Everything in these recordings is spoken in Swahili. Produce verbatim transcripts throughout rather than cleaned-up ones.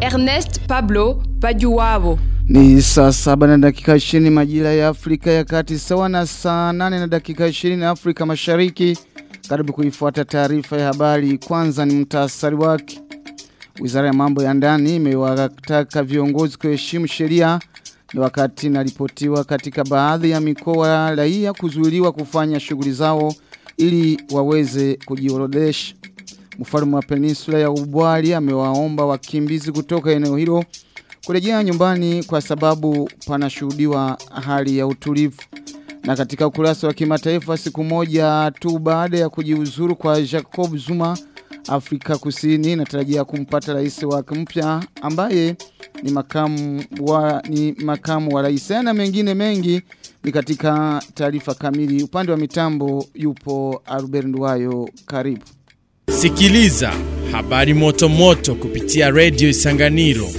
Ernest Pablo Bajuwabo. Ni saa saba na dakika ishirini majira ya Afrika ya Kati, sawa na saa nane na dakika ishirini Afrika Mashariki. Karibu kuifuata taarifa ya habari. Kwanza ni mtasari wake. Wizara ya mambo ya ndani imewataka viongozi kuheshimu sheria. Ni wakati inaripotiwa katika baadhi ya mikoa raia kuzuiliwa kufanya shughuli zao ili waweze kujiorodhesha. Mfalme wa Peninsula ya Ubwari amewaomba wakimbizi kutoka eneo hilo kurejea nyumbani kwa sababu panashuhudiwa hali ya utulivu. Na katika ukurasa wa kimataifa, siku moja tu baada ya kujiuzuru kwa Jacob Zuma, Afrika Kusini inatarajia kumpata rais wake mpya ambaye ni makamu wa ni makamu wa rais. Na mengine mengi ni katika taarifa kamili. Upande wa mitambo yupo Albert Nduwayo. Karibu. Sikiliza habari moto moto kupitia Radio Isanganiro.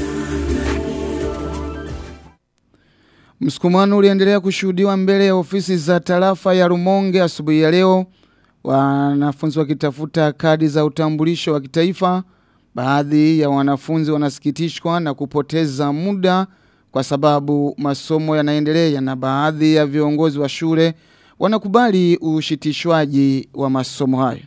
Msukumano uliendelea kushuhudiwa mbele ya ofisi za tarafa ya Rumonge asubuhi ya leo. Wanafunzi wakitafuta kadi za utambulisho wa kitaifa. Baadhi ya wanafunzi wanasikitishwa na kupoteza muda kwa sababu masomo yanaendelea, na baadhi ya viongozi wa shule wanakubali ushitishwaji wa masomo hayo.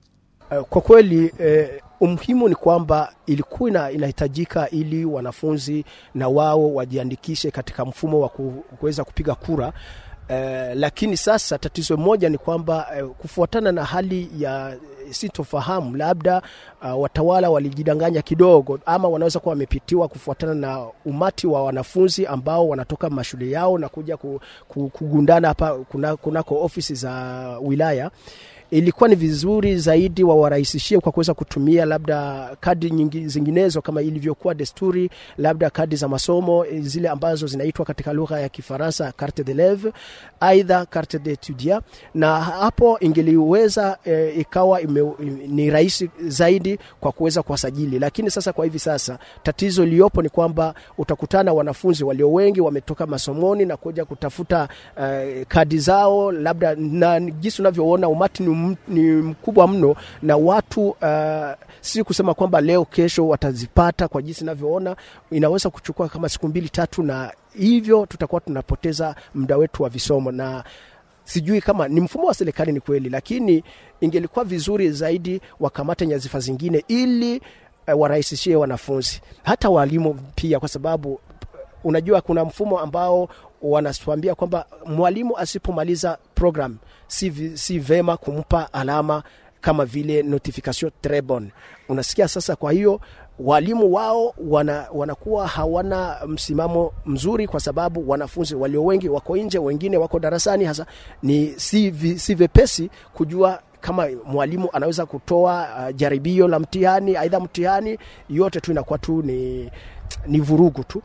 Kwa kweli eh, umuhimu ni kwamba ilikuwa inahitajika ili wanafunzi na wao wajiandikishe katika mfumo wa kuweza kupiga kura. Uh, lakini sasa tatizo moja ni kwamba uh, kufuatana na hali ya sitofahamu, labda uh, watawala walijidanganya kidogo, ama wanaweza kuwa wamepitiwa kufuatana na umati wa wanafunzi ambao wanatoka mashule yao na kuja kugundana hapa kuna kunako ofisi za wilaya. Ilikuwa ni vizuri zaidi wa warahisishie kwa kuweza kutumia labda kadi nyingi zinginezo kama ilivyokuwa desturi, labda kadi za masomo zile ambazo zinaitwa katika lugha ya Kifaransa carte d'élève, aidha carte d'étudiant, na hapo ingeliweza e, ikawa ime, ni rahisi zaidi kwa kuweza kuwasajili. Lakini sasa kwa hivi sasa tatizo liopo ni kwamba utakutana wanafunzi walio wengi wametoka masomoni na kuja kutafuta uh, kadi zao, labda na jinsi unavyoona umati ni ni mkubwa mno, na watu uh, si kusema kwamba leo kesho watazipata. Kwa jinsi ninavyoona inaweza kuchukua kama siku mbili tatu, na hivyo tutakuwa tunapoteza muda wetu wa visomo. Na sijui kama ni mfumo wa serikali ni kweli, lakini ingelikuwa vizuri zaidi wakamata nyazifa zingine ili uh, warahisishie wanafunzi, hata walimu pia, kwa sababu unajua kuna mfumo ambao wanatuambia kwamba mwalimu asipomaliza program si, si vema kumpa alama kama vile notification très bonne. Unasikia sasa, kwa hiyo walimu wao wana, wanakuwa hawana msimamo mzuri, kwa sababu wanafunzi walio wengi wako nje, wengine wako darasani. Hasa ni si, si vepesi kujua kama mwalimu anaweza kutoa uh, jaribio la mtihani, aidha mtihani yote tu inakuwa tu ni, ni vurugu tu.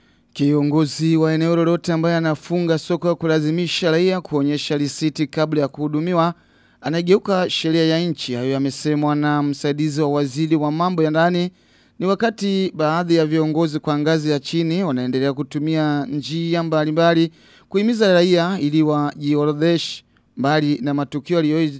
Kiongozi wa eneo lolote ambaye anafunga soko ya kulazimisha raia kuonyesha risiti kabla ya kuhudumiwa anageuka sheria ya nchi. Hayo yamesemwa na msaidizi wa waziri wa mambo ya ndani. Ni wakati baadhi ya viongozi kwa ngazi ya chini wanaendelea kutumia njia mbalimbali kuhimiza raia ili wajiorodheshe. Mbali na matukio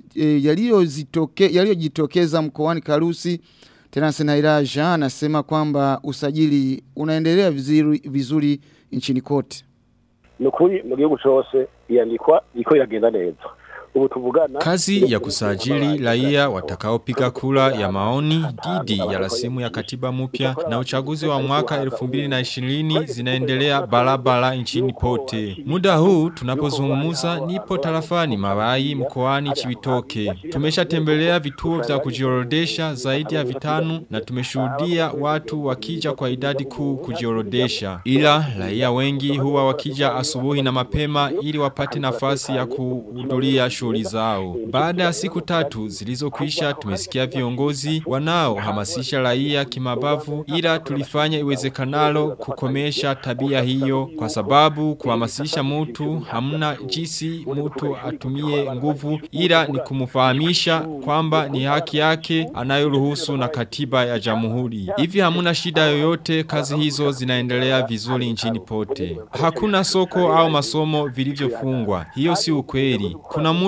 yaliyojitokeza mkoani Karusi, tena Senairaja anasema kwamba usajili unaendelea vizuri, vizuri nchini kote. Nukuri mu gihugu cyose yandikwa iko iragenda neza. Kazi ya kusajili raia watakaopiga kura ya maoni dhidi ya rasimu ya katiba mpya na uchaguzi wa mwaka elfu mbili na ishirini zinaendelea barabara nchini pote. Muda huu tunapozungumza nipo tarafani Mabayi mkoani Chibitoke. Tumeshatembelea vituo vya kujiorodesha zaidi ya vitano na tumeshuhudia watu wakija kwa idadi kuu kujiorodesha. Ila raia wengi huwa wakija asubuhi na mapema ili wapate nafasi ya kuhudhuria shughuli zao. Baada ya siku tatu zilizokwisha, tumesikia viongozi wanao hamasisha raia kimabavu, ila tulifanya iwezekanalo kukomesha tabia hiyo, kwa sababu kuhamasisha mtu hamna jinsi mtu atumie nguvu, ila ni kumfahamisha kwamba ni haki yake anayoruhusu na katiba ya jamhuri. Hivi hamuna shida yoyote, kazi hizo zinaendelea vizuri nchini pote. Hakuna soko au masomo vilivyofungwa. Hiyo si ukweli. Kuna mtu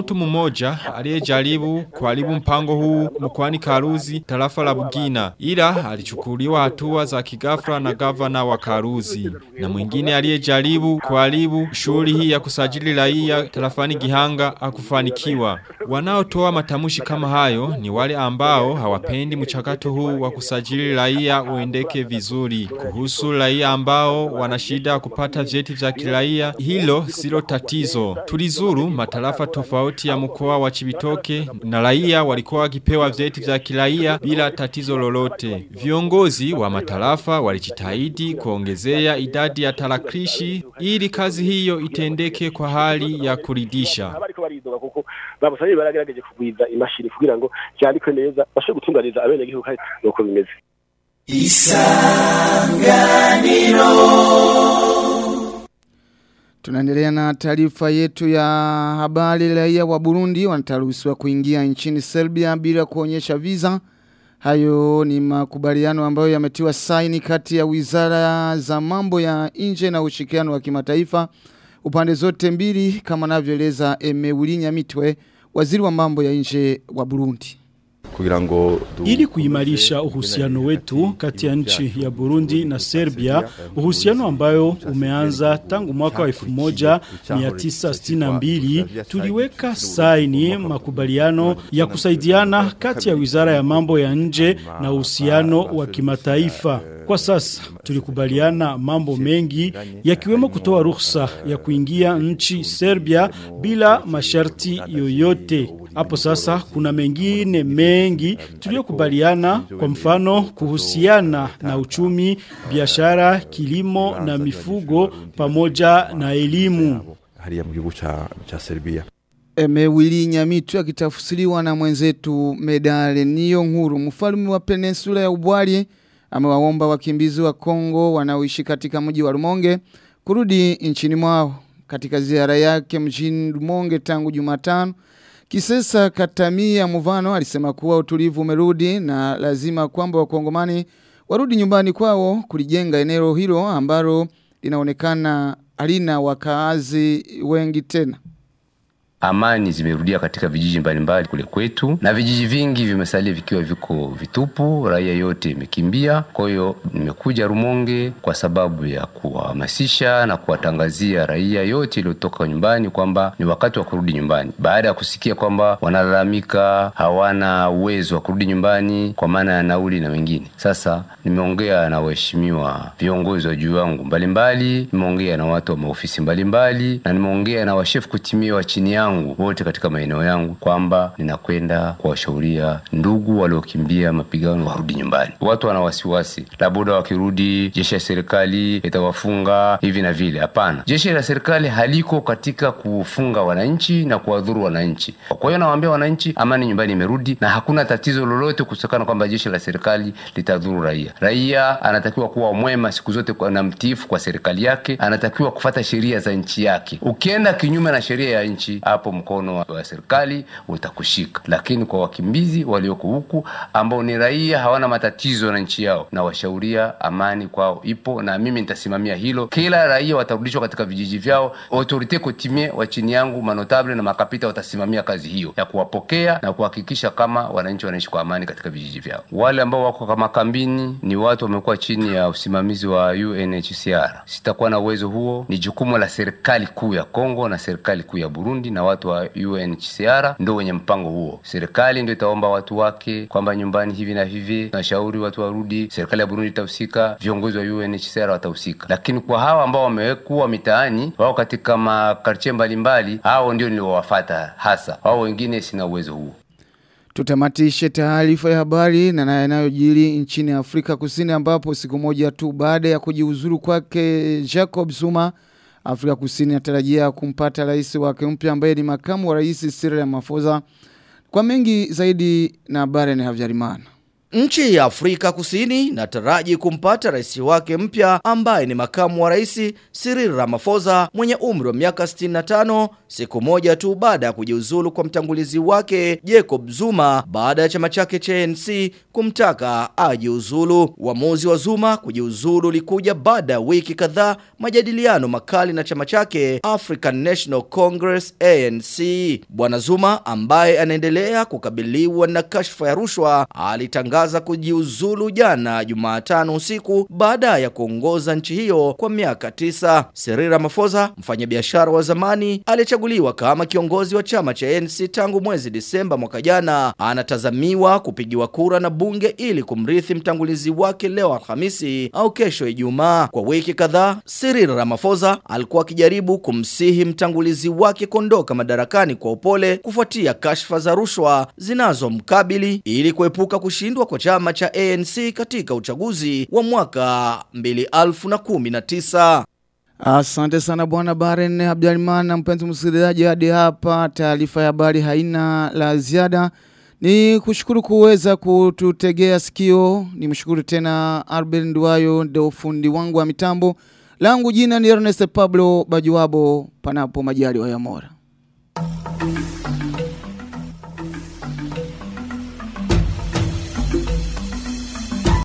mtu mmoja aliyejaribu kuharibu mpango huu mkoani Karuzi, tarafa la Bugina, ila alichukuliwa hatua za kigafra na gavana wa Karuzi. Na mwingine aliyejaribu kuharibu shughuli hii ya kusajili raia tarafani Gihanga hakufanikiwa. Wanaotoa matamshi kama hayo ni wale ambao hawapendi mchakato huu wa kusajili raia uendeke vizuri. Kuhusu raia ambao wana shida kupata vyeti vya kiraia, hilo silo tatizo. Tulizuru matarafa tofauti ya mkoa wa Chibitoke na raia walikuwa wakipewa vyeti vya kiraia bila tatizo lolote. Viongozi wa matarafa walijitahidi kuongezea idadi ya tarakilishi ili kazi hiyo itendeke kwa hali ya kuridhisha. Babusanye baragerageje kugwiza imashini kugira ngo cyandikwe neza bashe gutungariza abene gihugu kandi nuko bimeze. Isanganiro. Tunaendelea na taarifa yetu ya habari. Raia wa Burundi wanataruhusiwa kuingia nchini Serbia bila kuonyesha visa. Hayo ni makubaliano ambayo yametiwa saini kati ya wizara za mambo ya nje na ushirikiano wa kimataifa upande zote mbili, kama anavyoeleza Emeuli Nyamitwe, waziri wa mambo ya nje wa Burundi. Ili kuimarisha uhusiano wetu kati ya nchi ya Burundi na Serbia, uhusiano ambayo umeanza tangu mwaka wa elfu moja mia tisa sitini na mbili, tuliweka saini makubaliano ya kusaidiana kati ya wizara ya mambo ya nje na uhusiano wa kimataifa. Kwa sasa tulikubaliana mambo mengi yakiwemo kutoa ruhusa ya kuingia nchi Serbia bila masharti yoyote. Hapo sasa kuna mengine mengi tuliyokubaliana, kwa mfano kuhusiana na uchumi, biashara, kilimo na mifugo pamoja na elimu. Emeuli Nyamitwe akitafsiriwa na mwenzetu Medale Niyo Nkuru. Mfalme wa Peninsula ya Ubwali amewaomba wakimbizi wa Kongo wanaoishi katika mji wa Rumonge kurudi nchini mwao. Katika ziara yake mjini Rumonge tangu Jumatano, Kisesa Katamia Muvano alisema kuwa utulivu umerudi na lazima kwamba wakongomani warudi nyumbani kwao kulijenga eneo hilo ambalo linaonekana halina wakaazi wengi tena. Amani zimerudia katika vijiji mbalimbali kule kwetu, na vijiji vingi vimesalia vikiwa viko vitupu, raia yote imekimbia. Kwa hiyo nimekuja Rumonge kwa sababu ya kuhamasisha na kuwatangazia raia yote iliyotoka nyumbani kwamba ni wakati wa kurudi nyumbani. Baada ya kusikia kwamba wanalalamika hawana uwezo wa kurudi nyumbani kwa maana ya nauli na wengine. Sasa nimeongea na waheshimiwa viongozi wa juu wangu mbalimbali, nimeongea na watu wa maofisi mbalimbali, na nimeongea na washefu kutimia wa chini yangu wote katika maeneo yangu kwamba ninakwenda kuwashauria ndugu waliokimbia mapigano warudi nyumbani. Watu wana wasiwasi, labda wakirudi jeshi la serikali itawafunga hivi na vile. Hapana, jeshi la serikali haliko katika kufunga wananchi na kuwadhuru wananchi. Kwa hiyo nawaambia wananchi amani nyumbani imerudi na hakuna tatizo lolote kutokana kwamba jeshi la serikali litadhuru raia. Raia anatakiwa kuwa mwema siku zote kwa na mtiifu kwa serikali yake, anatakiwa kufuata sheria za nchi yake. Ukienda kinyume na sheria ya nchi, hapo mkono wa serikali utakushika. Lakini kwa wakimbizi walioko huku ambao ni raia hawana matatizo na nchi yao, na washauria amani kwao ipo, na mimi nitasimamia hilo. Kila raia watarudishwa katika vijiji vyao. Autorite kotimie wa chini yangu, manotable na makapita watasimamia kazi hiyo ya kuwapokea na kuhakikisha kama wananchi wanaishi kwa amani katika vijiji vyao. Wale ambao wako kama kambini ni watu wamekuwa chini ya usimamizi wa U N H C R. Sitakuwa na uwezo huo, ni jukumu la serikali kuu ya Kongo na serikali kuu ya Burundi, na watu wa U N H C R ndio wenye mpango huo. Serikali ndio itaomba watu wake kwamba nyumbani hivi na hivi, na shauri watu warudi. Serikali ya Burundi itahusika, viongozi wa U N H C R watahusika. Lakini kwa hawa ambao wamewekwa mitaani, wao katika makarche mbalimbali, hao ndio niliowafuata hasa. Wao wengine sina uwezo huo. Tutamatishe taarifa ya habari na yanayojiri nchini Afrika Kusini, ambapo siku moja tu baada ya kujiuzuru kwake Jacob Zuma, Afrika Kusini inatarajia kumpata rais wake mpya ambaye ni makamu wa rais Cyril Ramaphosa. Kwa mengi zaidi na habari ni Havjarimana. Nchi ya Afrika Kusini inataraji kumpata rais wake mpya ambaye ni makamu wa rais Cyril Ramaphosa mwenye umri wa miaka sitini na tano, siku moja tu baada ya kujiuzulu kwa mtangulizi wake Jacob Zuma baada ya chama chake cha A N C kumtaka ajiuzulu. Uamuzi wa Zuma kujiuzulu ulikuja baada ya wiki kadhaa majadiliano makali na chama chake African National Congress A N C. Bwana Zuma ambaye anaendelea kukabiliwa na kashfa ya rushwa alitangaza kujiuzulu jana Jumatano usiku baada ya kuongoza nchi hiyo kwa miaka tisa. Cyril Ramaphosa, mfanyabiashara wa zamani alichaguliwa kama kiongozi wa chama cha A N C tangu mwezi Disemba mwaka jana, anatazamiwa kupigiwa kura na bunge ili kumrithi mtangulizi wake leo Alhamisi au kesho Ijumaa. Kwa wiki kadhaa Cyril Ramaphosa alikuwa akijaribu kumsihi mtangulizi wake kuondoka madarakani kwa upole kufuatia kashfa za rushwa zinazomkabili ili kuepuka kushindwa kwa chama cha A N C katika uchaguzi wa mwaka mbili elfu kumi na tisa. Asante sana bwana Baren Abdalman. Na mpenzi msikilizaji, hadi hapa taarifa ya habari haina la ziada. Ni kushukuru kuweza kututegea sikio. Ni mshukuru tena Arben Nduwayo ndio fundi wangu wa mitambo. Langu jina ni Ernest Pablo Bajuwabo, panapo majaliwa ya Mola.